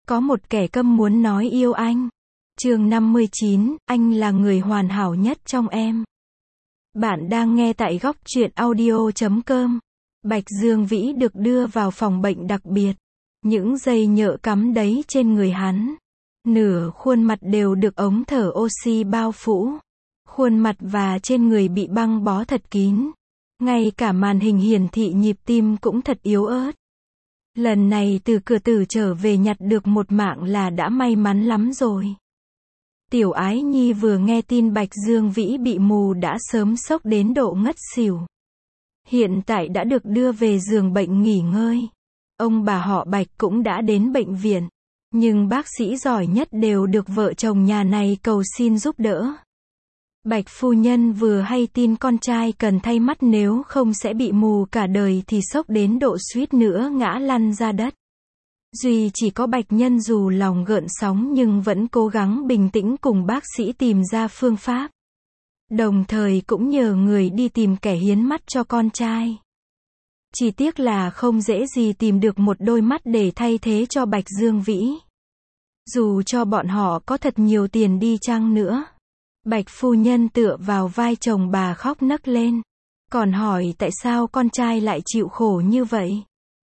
Có một kẻ câm muốn nói yêu anh. Chương 59, anh là người hoàn hảo nhất trong em. Bạn đang nghe tại góc truyện audio.com. Bạch Dương Vĩ được đưa vào phòng bệnh đặc biệt. Những dây nhợ cắm đấy trên người hắn. Nửa khuôn mặt đều được ống thở oxy bao phủ. Khuôn mặt và trên người bị băng bó thật kín. Ngay cả màn hình hiển thị nhịp tim cũng thật yếu ớt. Lần này từ cửa tử trở về nhặt được một mạng là đã may mắn lắm rồi. Tiểu Ái Nhi vừa nghe tin Bạch Dương Vĩ bị mù đã sớm sốc đến độ ngất xỉu. Hiện tại đã được đưa về giường bệnh nghỉ ngơi. Ông bà họ Bạch cũng đã đến bệnh viện. Nhưng bác sĩ giỏi nhất đều được vợ chồng nhà này cầu xin giúp đỡ. Bạch phu nhân vừa hay tin con trai cần thay mắt nếu không sẽ bị mù cả đời thì sốc đến độ suýt nữa ngã lăn ra đất. Duy chỉ có Bạch Nhân dù lòng gợn sóng nhưng vẫn cố gắng bình tĩnh cùng bác sĩ tìm ra phương pháp. Đồng thời cũng nhờ người đi tìm kẻ hiến mắt cho con trai. Chỉ tiếc là không dễ gì tìm được một đôi mắt để thay thế cho Bạch Dương Vĩ. Dù cho bọn họ có thật nhiều tiền đi chăng nữa. Bạch phu nhân tựa vào vai chồng bà khóc nấc lên. Còn hỏi tại sao con trai lại chịu khổ như vậy.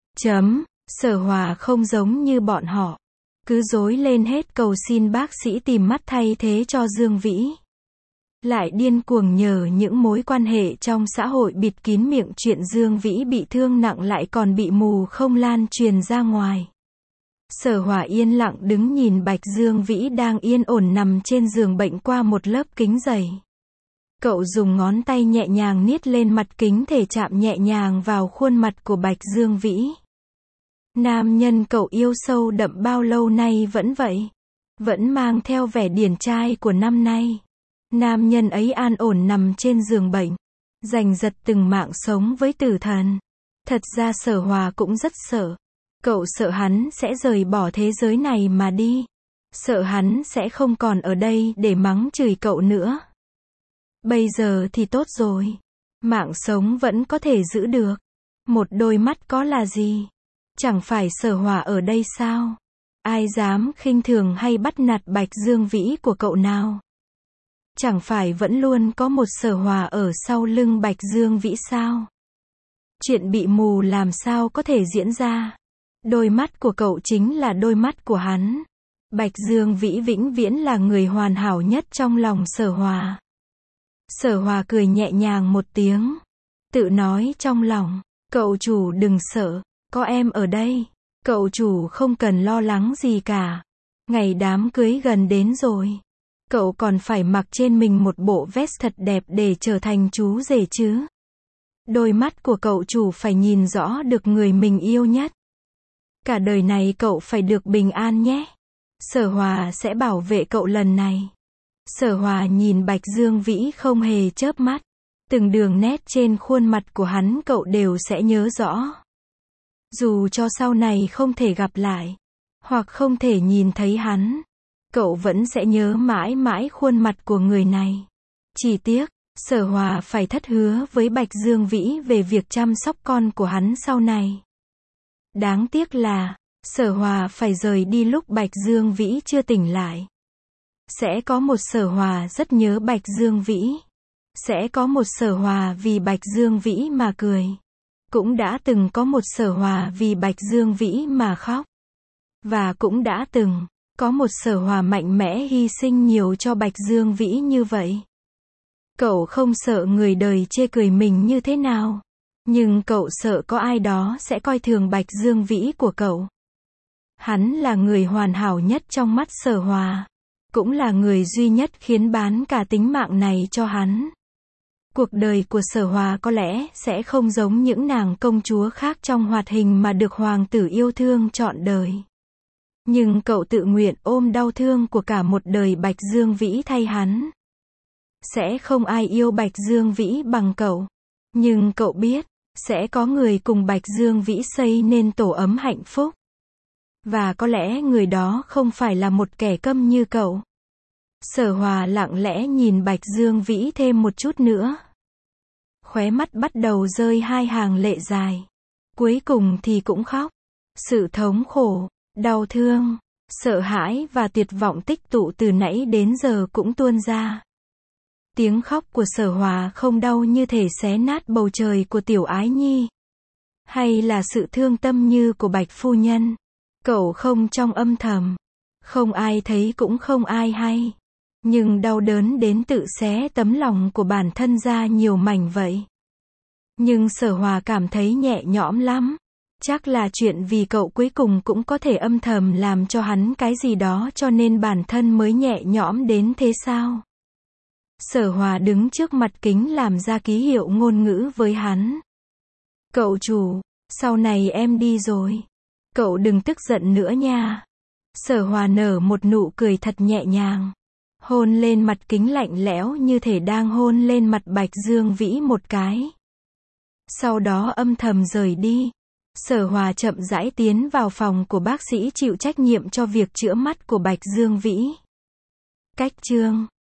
Sở Hòa không giống như bọn họ. Cứ rối lên hết cầu xin bác sĩ tìm mắt thay thế cho Dương Vĩ. Lại điên cuồng nhờ những mối quan hệ trong xã hội bịt kín miệng chuyện Dương Vĩ bị thương nặng lại còn bị mù không lan truyền ra ngoài. Sở Hòa yên lặng đứng nhìn Bạch Dương Vĩ đang yên ổn nằm trên giường bệnh qua một lớp kính dày. Cậu dùng ngón tay nhẹ nhàng niết lên mặt kính thể chạm nhẹ nhàng vào khuôn mặt của Bạch Dương Vĩ. Nam nhân cậu yêu sâu đậm bao lâu nay vẫn vậy. Vẫn mang theo vẻ điển trai của năm nay. Nam nhân ấy an ổn nằm trên giường bệnh. Giành giật từng mạng sống với tử thần. Thật ra Sở Hòa cũng rất sợ. Cậu sợ hắn sẽ rời bỏ thế giới này mà đi. Sợ hắn sẽ không còn ở đây để mắng chửi cậu nữa. Bây giờ thì tốt rồi. Mạng sống vẫn có thể giữ được. Một đôi mắt có là gì? Chẳng phải Sở Hòa ở đây sao? Ai dám khinh thường hay bắt nạt Bạch Dương Vĩ của cậu nào? Chẳng phải vẫn luôn có một Sở Hòa ở sau lưng Bạch Dương Vĩ sao? Chuyện bị mù làm sao có thể diễn ra? Đôi mắt của cậu chính là đôi mắt của hắn. Bạch Dương Vĩ vĩnh viễn là người hoàn hảo nhất trong lòng Sở Hòa. Sở Hòa cười nhẹ nhàng một tiếng. Tự nói trong lòng, cậu chủ đừng sợ, có em ở đây. Cậu chủ không cần lo lắng gì cả. Ngày đám cưới gần đến rồi. Cậu còn phải mặc trên mình một bộ vest thật đẹp để trở thành chú rể chứ. Đôi mắt của cậu chủ phải nhìn rõ được người mình yêu nhất. Cả đời này cậu phải được bình an nhé. Sở Hòa sẽ bảo vệ cậu lần này. Sở Hòa nhìn Bạch Dương Vĩ không hề chớp mắt. Từng đường nét trên khuôn mặt của hắn cậu đều sẽ nhớ rõ. Dù cho sau này không thể gặp lại, hoặc không thể nhìn thấy hắn, cậu vẫn sẽ nhớ mãi mãi khuôn mặt của người này. Chỉ tiếc, Sở Hòa phải thất hứa với Bạch Dương Vĩ về việc chăm sóc con của hắn sau này. Đáng tiếc là, Sở Hòa phải rời đi lúc Bạch Dương Vĩ chưa tỉnh lại. Sẽ có một Sở Hòa rất nhớ Bạch Dương Vĩ. Sẽ có một Sở Hòa vì Bạch Dương Vĩ mà cười. Cũng đã từng có một Sở Hòa vì Bạch Dương Vĩ mà khóc. Và cũng đã từng có một Sở Hòa mạnh mẽ hy sinh nhiều cho Bạch Dương Vĩ như vậy. Cậu không sợ người đời chê cười mình như thế nào. Nhưng cậu sợ có ai đó sẽ coi thường Bạch Dương Vĩ của cậu. Hắn là người hoàn hảo nhất trong mắt Sở Hòa. Cũng là người duy nhất khiến bán cả tính mạng này cho hắn. Cuộc đời của Sở Hòa có lẽ sẽ không giống những nàng công chúa khác trong hoạt hình mà được hoàng tử yêu thương trọn đời. Nhưng cậu tự nguyện ôm đau thương của cả một đời Bạch Dương Vĩ thay hắn. Sẽ không ai yêu Bạch Dương Vĩ bằng cậu. Nhưng cậu biết, sẽ có người cùng Bạch Dương Vĩ xây nên tổ ấm hạnh phúc. Và có lẽ người đó không phải là một kẻ câm như cậu. Sở Hòa lặng lẽ nhìn Bạch Dương Vĩ thêm một chút nữa. Khóe mắt bắt đầu rơi hai hàng lệ dài. Cuối cùng thì cũng khóc. Sự thống khổ, đau thương, Sợ hãi và tuyệt vọng tích tụ từ nãy đến giờ cũng tuôn ra. Tiếng khóc của Sở Hòa không đau như thể xé nát bầu trời của Tiểu Ái Nhi. Hay là sự thương tâm như của Bạch phu nhân. Cậu không trong âm thầm. Không ai thấy cũng không ai hay. Nhưng đau đớn đến tự xé tấm lòng của bản thân ra nhiều mảnh vậy. Nhưng Sở Hòa cảm thấy nhẹ nhõm lắm. Chắc là chuyện vì cậu cuối cùng cũng có thể âm thầm làm cho hắn cái gì đó cho nên bản thân mới nhẹ nhõm đến thế sao? Sở Hòa đứng trước mặt kính làm ra ký hiệu ngôn ngữ với hắn. Cậu chủ, sau này em đi rồi. Cậu đừng tức giận nữa nha. Sở Hòa nở một nụ cười thật nhẹ nhàng. Hôn lên mặt kính lạnh lẽo như thể đang hôn lên mặt Bạch Dương Vĩ một cái. Sau đó âm thầm rời đi. Sở Hòa chậm rãi tiến vào phòng của bác sĩ chịu trách nhiệm cho việc chữa mắt của Bạch Dương Vĩ. Cách chương